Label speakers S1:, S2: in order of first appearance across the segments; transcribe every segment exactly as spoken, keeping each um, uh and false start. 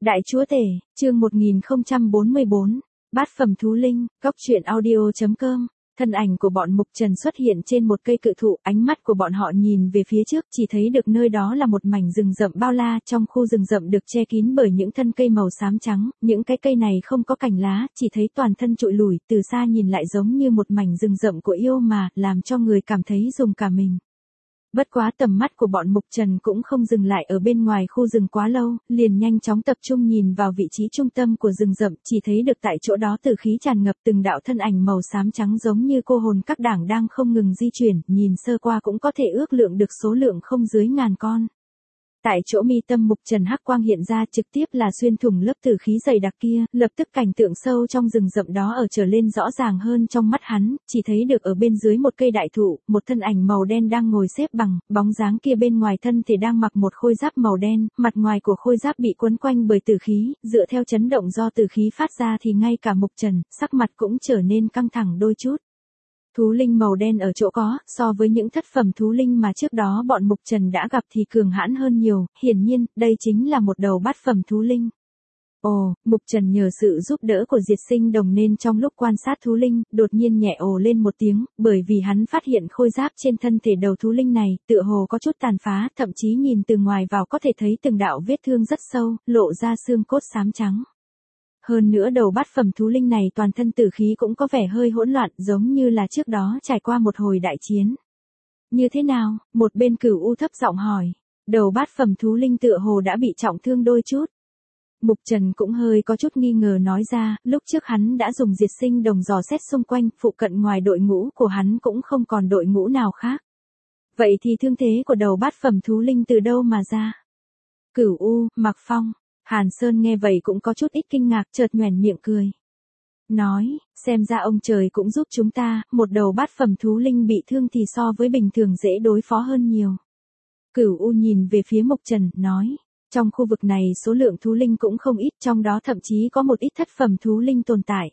S1: Đại chúa tể, chương một nghìn không trăm bốn mươi bốn, bát phẩm thú linh, góc truyện audio chấm com. Thân ảnh của bọn Mục Trần xuất hiện trên một cây cự thụ, ánh mắt của bọn họ nhìn về phía trước, chỉ thấy được nơi đó là một mảnh rừng rậm bao la, trong khu rừng rậm được che kín bởi những thân cây màu xám trắng, những cái cây này không có cành lá, chỉ thấy toàn thân trụi lủi, từ xa nhìn lại giống như một mảnh rừng rậm của yêu mà, làm cho người cảm thấy rùng cả mình. Bất quá tầm mắt của bọn Mục Trần cũng không dừng lại ở bên ngoài khu rừng quá lâu, liền nhanh chóng tập trung nhìn vào vị trí trung tâm của rừng rậm, chỉ thấy được tại chỗ đó tử khí tràn ngập, từng đạo thân ảnh màu xám trắng giống như cô hồn các đảng đang không ngừng di chuyển, nhìn sơ qua cũng có thể ước lượng được số lượng không dưới ngàn con. Tại chỗ mi tâm Mục Trần hắc quang hiện ra, trực tiếp là xuyên thủng lớp tử khí dày đặc kia, lập tức cảnh tượng sâu trong rừng rậm đó ở trở lên rõ ràng hơn trong mắt hắn, chỉ thấy được ở bên dưới một cây đại thụ, một thân ảnh màu đen đang ngồi xếp bằng, bóng dáng kia bên ngoài thân thì đang mặc một khôi giáp màu đen, mặt ngoài của khôi giáp bị quấn quanh bởi tử khí, dựa theo chấn động do tử khí phát ra thì ngay cả Mục Trần, sắc mặt cũng trở nên căng thẳng đôi chút. Thú linh màu đen ở chỗ có, so với những thất phẩm thú linh mà trước đó bọn Mục Trần đã gặp thì cường hãn hơn nhiều, hiển nhiên, đây chính là một đầu bát phẩm thú linh. Ồ, Mục Trần nhờ sự giúp đỡ của Diệt Sinh Đồng nên trong lúc quan sát thú linh, đột nhiên nhẹ ồ lên một tiếng, bởi vì hắn phát hiện khôi giáp trên thân thể đầu thú linh này, tựa hồ có chút tàn phá, thậm chí nhìn từ ngoài vào có thể thấy từng đạo vết thương rất sâu, lộ ra xương cốt xám trắng. Hơn nữa đầu bát phẩm thú linh này toàn thân tử khí cũng có vẻ hơi hỗn loạn, giống như là trước đó trải qua một hồi đại chiến. Như thế nào? Một bên Cửu U thấp giọng hỏi. Đầu bát phẩm thú linh tựa hồ đã bị trọng thương đôi chút. Mục Trần cũng hơi có chút nghi ngờ nói ra, lúc trước hắn đã dùng Diệt Sinh Đồng dò xét xung quanh, phụ cận ngoài đội ngũ của hắn cũng không còn đội ngũ nào khác. Vậy thì thương thế của đầu bát phẩm thú linh từ đâu mà ra? Cửu U, Mạc Phong. Hàn Sơn nghe vậy cũng có chút ít kinh ngạc, chợt nhoẻn miệng cười. Nói, xem ra ông trời cũng giúp chúng ta, một đầu bát phẩm thú linh bị thương thì so với bình thường dễ đối phó hơn nhiều. Cửu U nhìn về phía Mục Trần, nói, trong khu vực này số lượng thú linh cũng không ít, trong đó thậm chí có một ít thất phẩm thú linh tồn tại.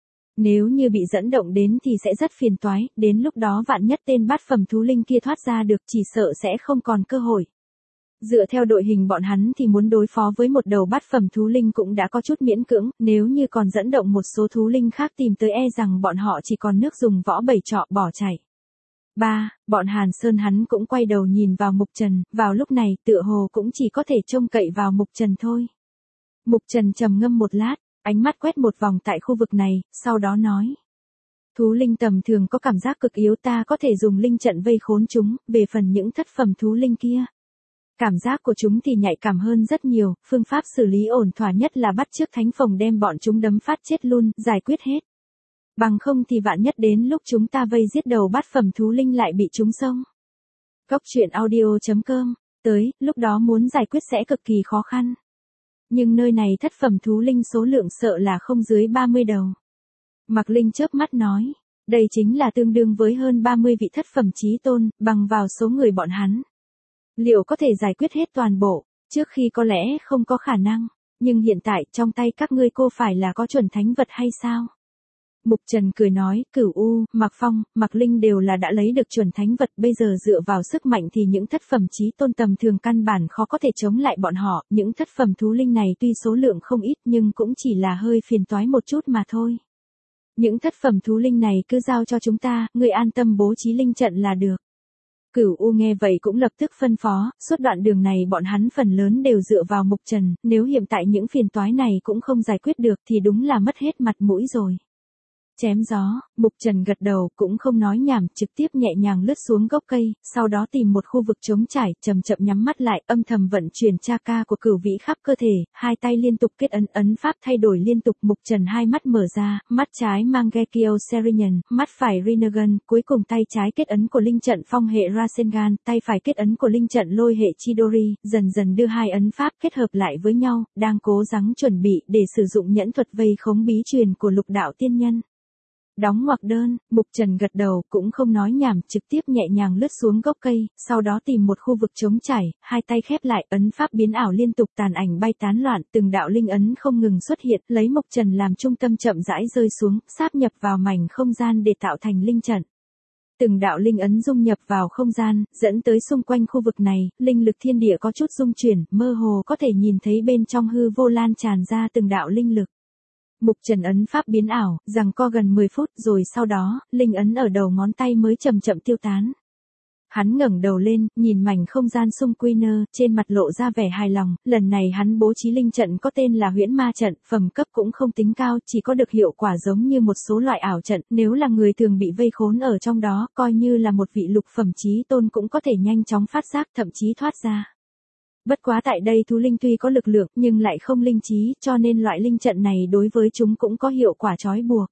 S1: Nếu như bị dẫn động đến thì sẽ rất phiền toái, đến lúc đó vạn nhất tên bát phẩm thú linh kia thoát ra được chỉ sợ sẽ không còn cơ hội. Dựa theo đội hình bọn hắn thì muốn đối phó với một đầu bát phẩm thú linh cũng đã có chút miễn cưỡng, nếu như còn dẫn động một số thú linh khác tìm tới e rằng bọn họ chỉ còn nước dùng võ bầy trọ bỏ chạy. Ba, bọn Hàn Sơn hắn cũng quay đầu nhìn vào Mục Trần, vào lúc này tựa hồ cũng chỉ có thể trông cậy vào Mục Trần thôi. Mục Trần trầm ngâm một lát, ánh mắt quét một vòng tại khu vực này, sau đó nói. Thú linh tầm thường có cảm giác cực yếu, ta có thể dùng linh trận vây khốn chúng, về phần những thất phẩm thú linh kia. Cảm giác của chúng thì nhạy cảm hơn rất nhiều, phương pháp xử lý ổn thỏa nhất là bắt chước thánh phồng đem bọn chúng đấm phát chết luôn, giải quyết hết. Bằng không thì vạn nhất đến lúc chúng ta vây giết đầu bát phẩm thú linh lại bị chúng xông. Góc truyện audio chấm com, tới, lúc đó muốn giải quyết sẽ cực kỳ khó khăn. Nhưng nơi này thất phẩm thú linh số lượng sợ là không dưới ba mươi đầu. Mạc Linh chớp mắt nói, đây chính là tương đương với hơn ba mươi vị thất phẩm chí tôn, bằng vào số người bọn hắn. Liệu có thể giải quyết hết toàn bộ, trước khi có lẽ không có khả năng, nhưng hiện tại trong tay các ngươi cô phải là có chuẩn thánh vật hay sao? Mục Trần cười nói, Cửu U, Mạc Phong, Mạc Linh đều là đã lấy được chuẩn thánh vật, bây giờ dựa vào sức mạnh thì những thất phẩm chí tôn tầm thường căn bản khó có thể chống lại bọn họ, những thất phẩm thú linh này tuy số lượng không ít nhưng cũng chỉ là hơi phiền toái một chút mà thôi. Những thất phẩm thú linh này cứ giao cho chúng ta, ngươi an tâm bố trí linh trận là được. Cửu U nghe vậy cũng lập tức phân phó, suốt đoạn đường này bọn hắn phần lớn đều dựa vào Mục Trần, nếu hiện tại những phiền toái này cũng không giải quyết được thì đúng là mất hết mặt mũi rồi. Chém gió, Mục Trần gật đầu, cũng không nói nhảm, trực tiếp nhẹ nhàng lướt xuống gốc cây, sau đó tìm một khu vực trống trải, chậm chậm nhắm mắt lại, âm thầm vận chuyển cha ca của Cửu Vĩ khắp cơ thể, hai tay liên tục kết ấn, ấn pháp thay đổi liên tục. Mục Trần hai mắt mở ra, mắt trái mang Gekio Serenian, mắt phải Rinnegan, cuối cùng tay trái kết ấn của linh trận phong hệ Rasengan, tay phải kết ấn của linh trận lôi hệ Chidori, dần dần đưa hai ấn pháp kết hợp lại với nhau, đang cố gắng chuẩn bị để sử dụng nhẫn thuật vây khống bí truyền của Lục Đạo Tiên Nhân. Đóng ngoặc đơn, Mục Trần gật đầu, cũng không nói nhảm, trực tiếp nhẹ nhàng lướt xuống gốc cây, sau đó tìm một khu vực trống trải, hai tay khép lại, ấn pháp biến ảo liên tục, tàn ảnh bay tán loạn, từng đạo linh ấn không ngừng xuất hiện, lấy Mục Trần làm trung tâm chậm rãi rơi xuống, sáp nhập vào mảnh không gian để tạo thành linh trận. Từng đạo linh ấn dung nhập vào không gian, dẫn tới xung quanh khu vực này, linh lực thiên địa có chút rung chuyển, mơ hồ có thể nhìn thấy bên trong hư vô lan tràn ra từng đạo linh lực. Mục Trần ấn pháp biến ảo, giằng co gần mười phút rồi sau đó, linh ấn ở đầu ngón tay mới chậm chậm tiêu tán. Hắn ngẩng đầu lên, nhìn mảnh không gian xung quy nơ, trên mặt lộ ra vẻ hài lòng, lần này hắn bố trí linh trận có tên là Huyễn Ma trận, phẩm cấp cũng không tính cao, chỉ có được hiệu quả giống như một số loại ảo trận, nếu là người thường bị vây khốn ở trong đó, coi như là một vị lục phẩm chí tôn cũng có thể nhanh chóng phát giác, thậm chí thoát ra. Bất quá tại đây thú linh tuy có lực lượng, nhưng lại không linh trí, cho nên loại linh trận này đối với chúng cũng có hiệu quả trói buộc.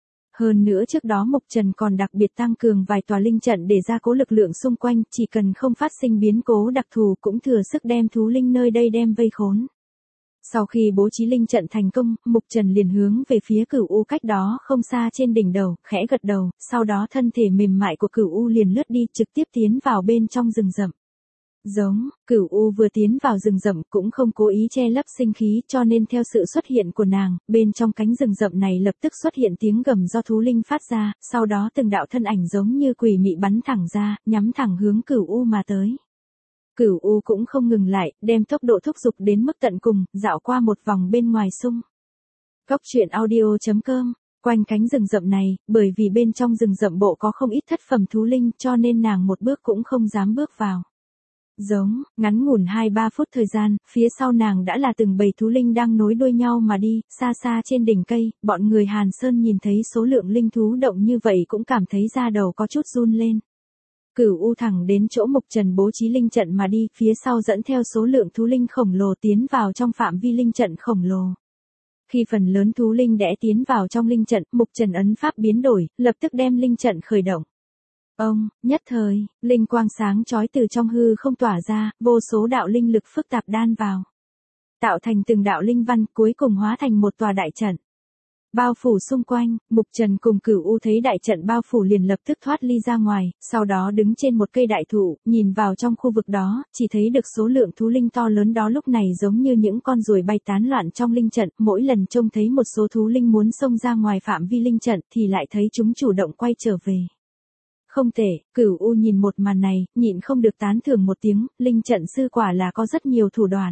S1: Hơn nữa trước đó Mục Trần còn đặc biệt tăng cường vài tòa linh trận để gia cố lực lượng xung quanh, chỉ cần không phát sinh biến cố đặc thù cũng thừa sức đem thú linh nơi đây đem vây khốn. Sau khi bố trí linh trận thành công, Mục Trần liền hướng về phía Cửu U cách đó không xa trên đỉnh đầu, khẽ gật đầu, sau đó thân thể mềm mại của Cửu U liền lướt đi, trực tiếp tiến vào bên trong rừng rậm. Giống, Cửu U vừa tiến vào rừng rậm cũng không cố ý che lấp sinh khí, cho nên theo sự xuất hiện của nàng, bên trong cánh rừng rậm này lập tức xuất hiện tiếng gầm do thú linh phát ra, sau đó từng đạo thân ảnh giống như quỷ mị bắn thẳng ra, nhắm thẳng hướng Cửu U mà tới. Cửu U cũng không ngừng lại, đem tốc độ thúc giục đến mức tận cùng, dạo qua một vòng bên ngoài sung. Góc truyện audio chấm com. Quanh cánh rừng rậm này, bởi vì bên trong rừng rậm bộ có không ít thất phẩm thú linh, cho nên nàng một bước cũng không dám bước vào. Giống, ngắn ngủn hai ba phút thời gian, phía sau nàng đã là từng bầy thú linh đang nối đuôi nhau mà đi, xa xa trên đỉnh cây, bọn người Hàn Sơn nhìn thấy số lượng linh thú động như vậy cũng cảm thấy da đầu có chút run lên. Cửu U thẳng đến chỗ Mục Trần bố trí linh trận mà đi, phía sau dẫn theo số lượng thú linh khổng lồ tiến vào trong phạm vi linh trận khổng lồ. Khi phần lớn thú linh đẽ tiến vào trong linh trận, Mục Trần ấn pháp biến đổi, lập tức đem linh trận khởi động. Ông, nhất thời, linh quang sáng chói từ trong hư không tỏa ra, vô số đạo linh lực phức tạp đan vào. Tạo thành từng đạo linh văn, cuối cùng hóa thành một tòa đại trận. Bao phủ xung quanh, Mục Trần cùng Cửu U thấy đại trận bao phủ liền lập tức thoát ly ra ngoài, sau đó đứng trên một cây đại thụ, nhìn vào trong khu vực đó, chỉ thấy được số lượng thú linh to lớn đó lúc này giống như những con ruồi bay tán loạn trong linh trận, mỗi lần trông thấy một số thú linh muốn xông ra ngoài phạm vi linh trận thì lại thấy chúng chủ động quay trở về. Không tệ, Cửu U nhìn một màn này, nhịn không được tán thưởng một tiếng, linh trận sư quả là có rất nhiều thủ đoạn.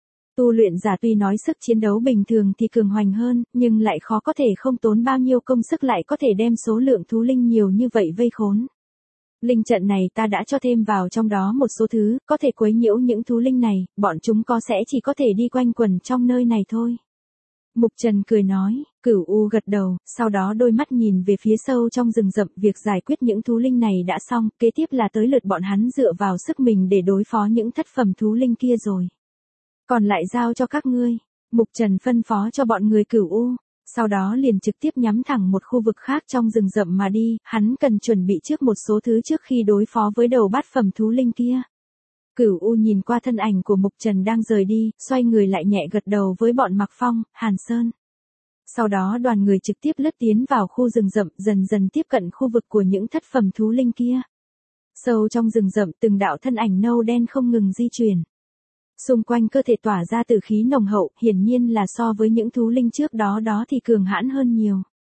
S1: Tu luyện giả tuy nói sức chiến đấu bình thường thì cường hoành hơn, nhưng lại khó có thể không tốn bao nhiêu công sức lại có thể đem số lượng thú linh nhiều như vậy vây khốn. Linh trận này ta đã cho thêm vào trong đó một số thứ, có thể quấy nhiễu những thú linh này, bọn chúng có sẽ chỉ có thể đi quanh quẩn trong nơi này thôi. Mục Trần cười nói, Cửu U gật đầu, sau đó đôi mắt nhìn về phía sâu trong rừng rậm, việc giải quyết những thú linh này đã xong, kế tiếp là tới lượt bọn hắn dựa vào sức mình để đối phó những thất phẩm thú linh kia rồi. Còn lại giao cho các ngươi, Mục Trần phân phó cho bọn người Cửu U, sau đó liền trực tiếp nhắm thẳng một khu vực khác trong rừng rậm mà đi, hắn cần chuẩn bị trước một số thứ trước khi đối phó với đầu bát phẩm thú linh kia. Cửu U nhìn qua thân ảnh của Mục Trần đang rời đi, xoay người lại nhẹ gật đầu với bọn Mạc Phong, Hàn Sơn. Sau đó đoàn người trực tiếp lướt tiến vào khu rừng rậm, dần dần tiếp cận khu vực của những thất phẩm thú linh kia. Sâu trong rừng rậm, từng đạo thân ảnh nâu đen không ngừng di chuyển. Xung quanh cơ thể tỏa ra tử khí nồng hậu, hiển nhiên là so với những thú linh trước đó đó thì cường hãn hơn nhiều.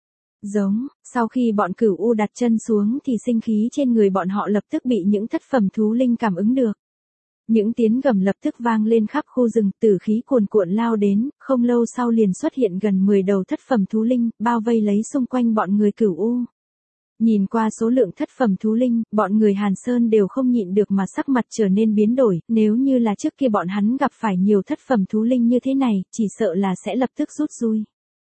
S1: Giống, sau khi bọn Cửu U đặt chân xuống thì sinh khí trên người bọn họ lập tức bị những thất phẩm thú linh cảm ứng được. Những tiếng gầm lập tức vang lên khắp khu rừng, tử khí cuồn cuộn lao đến, không lâu sau liền xuất hiện gần mười đầu thất phẩm thú linh, bao vây lấy xung quanh bọn người Cửu U. Nhìn qua số lượng thất phẩm thú linh, bọn người Hàn Sơn đều không nhịn được mà sắc mặt trở nên biến đổi, nếu như là trước kia bọn hắn gặp phải nhiều thất phẩm thú linh như thế này, chỉ sợ là sẽ lập tức rút lui.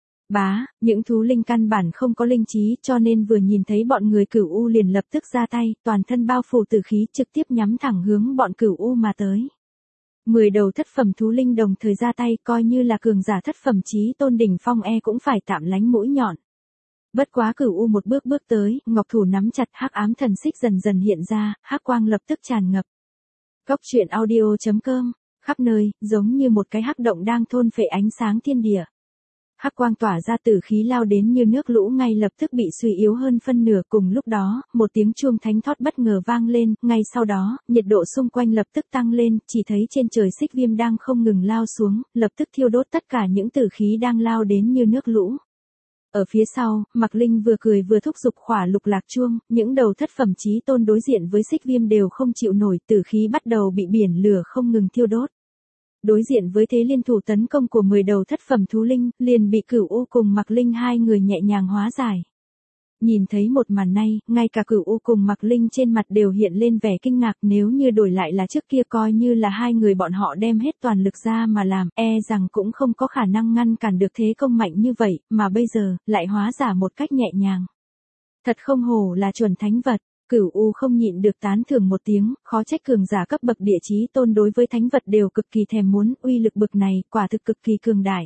S1: Bá, những thú linh căn bản không có linh trí cho nên vừa nhìn thấy bọn người Cửu U liền lập tức ra tay, toàn thân bao phủ tử khí trực tiếp nhắm thẳng hướng bọn Cửu U mà tới. Mười đầu thất phẩm thú linh đồng thời ra tay, coi như là cường giả thất phẩm chí tôn đỉnh phong e cũng phải tạm lánh mũi nhọn. Bất quá Cửu U một bước bước tới, ngọc thủ nắm chặt, hắc ám thần xích dần dần hiện ra, hắc quang lập tức tràn ngập. Góc truyện audio chấm com, khắp nơi, giống như một cái hắc động đang thôn phệ ánh sáng thiên địa. Hắc quang tỏa ra tử khí lao đến như nước lũ ngay lập tức bị suy yếu hơn phân nửa, cùng lúc đó, một tiếng chuông thánh thót bất ngờ vang lên, ngay sau đó, nhiệt độ xung quanh lập tức tăng lên, chỉ thấy trên trời xích viêm đang không ngừng lao xuống, lập tức thiêu đốt tất cả những tử khí đang lao đến như nước lũ. Ở phía sau, Mạc Linh vừa cười vừa thúc giục khỏa lục lạc chuông, những đầu thất phẩm chí tôn đối diện với Xích Viêm đều không chịu nổi, tử khí bắt đầu bị biển lửa không ngừng thiêu đốt. Đối diện với thế liên thủ tấn công của mười đầu thất phẩm thú linh, liền bị Cửu U cùng Mạc Linh hai người nhẹ nhàng hóa giải. Nhìn thấy một màn này, ngay cả Cửu U cùng Mạc Linh trên mặt đều hiện lên vẻ kinh ngạc, nếu như đổi lại là trước kia coi như là hai người bọn họ đem hết toàn lực ra mà làm, e rằng cũng không có khả năng ngăn cản được thế công mạnh như vậy, mà bây giờ, lại hóa giả một cách nhẹ nhàng. Thật không hổ là chuẩn thánh vật. Cửu U không nhịn được tán thưởng một tiếng, khó trách cường giả cấp bậc địa chí tôn đối với thánh vật đều cực kỳ thèm muốn, uy lực bực này, quả thực cực kỳ cường đại.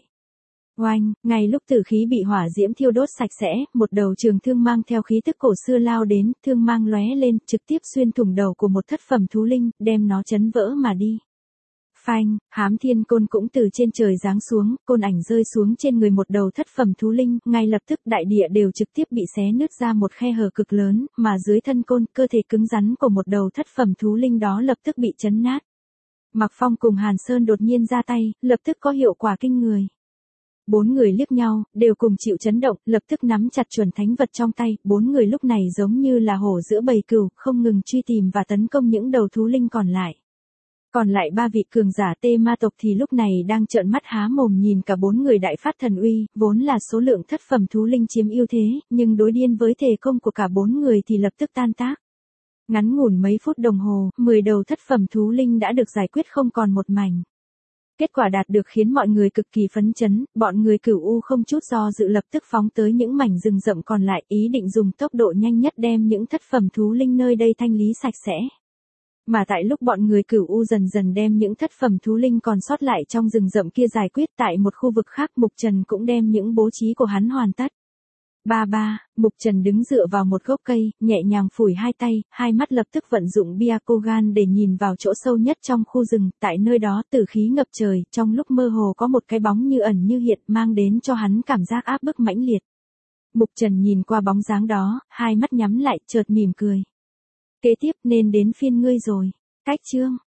S1: Oanh, ngay lúc tử khí bị hỏa diễm thiêu đốt sạch sẽ, một đầu trường thương mang theo khí tức cổ xưa lao đến, thương mang lóe lên, trực tiếp xuyên thủng đầu của một thất phẩm thú linh, đem nó chấn vỡ mà đi. Phanh, hám thiên côn cũng từ trên trời giáng xuống, côn ảnh rơi xuống trên người một đầu thất phẩm thú linh, ngay lập tức đại địa đều trực tiếp bị xé nứt ra một khe hở cực lớn, mà dưới thân côn, cơ thể cứng rắn của một đầu thất phẩm thú linh đó lập tức bị chấn nát. Mạc Phong cùng Hàn Sơn đột nhiên ra tay, lập tức có hiệu quả kinh người. Bốn người liếc nhau, đều cùng chịu chấn động, lập tức nắm chặt chuẩn thánh vật trong tay, bốn người lúc này giống như là hổ giữa bầy cừu, không ngừng truy tìm và tấn công những đầu thú linh còn lại. Còn lại ba vị cường giả tê ma tộc thì lúc này đang trợn mắt há mồm nhìn cả bốn người đại phát thần uy, vốn là số lượng thất phẩm thú linh chiếm ưu thế, nhưng đối điên với thể công của cả bốn người thì lập tức tan tác. Ngắn ngủn mấy phút đồng hồ, mười đầu thất phẩm thú linh đã được giải quyết không còn một mảnh. Kết quả đạt được khiến mọi người cực kỳ phấn chấn, bọn người Cửu U không chút do dự lập tức phóng tới những mảnh rừng rậm còn lại, ý định dùng tốc độ nhanh nhất đem những thất phẩm thú linh nơi đây thanh lý sạch sẽ. Mà tại lúc bọn người Cửu U dần dần đem những thất phẩm thú linh còn sót lại trong rừng rậm kia giải quyết, tại một khu vực khác, Mục Trần cũng đem những bố trí của hắn hoàn tất. Ba ba, Mục Trần đứng dựa vào một gốc cây, nhẹ nhàng phủi hai tay, hai mắt lập tức vận dụng Byakugan để nhìn vào chỗ sâu nhất trong khu rừng, tại nơi đó tử khí ngập trời, trong lúc mơ hồ có một cái bóng như ẩn như hiện, mang đến cho hắn cảm giác áp bức mãnh liệt. Mục Trần nhìn qua bóng dáng đó, hai mắt nhắm lại, chợt mỉm cười. Kế tiếp nên đến phiên ngươi rồi. Cách chương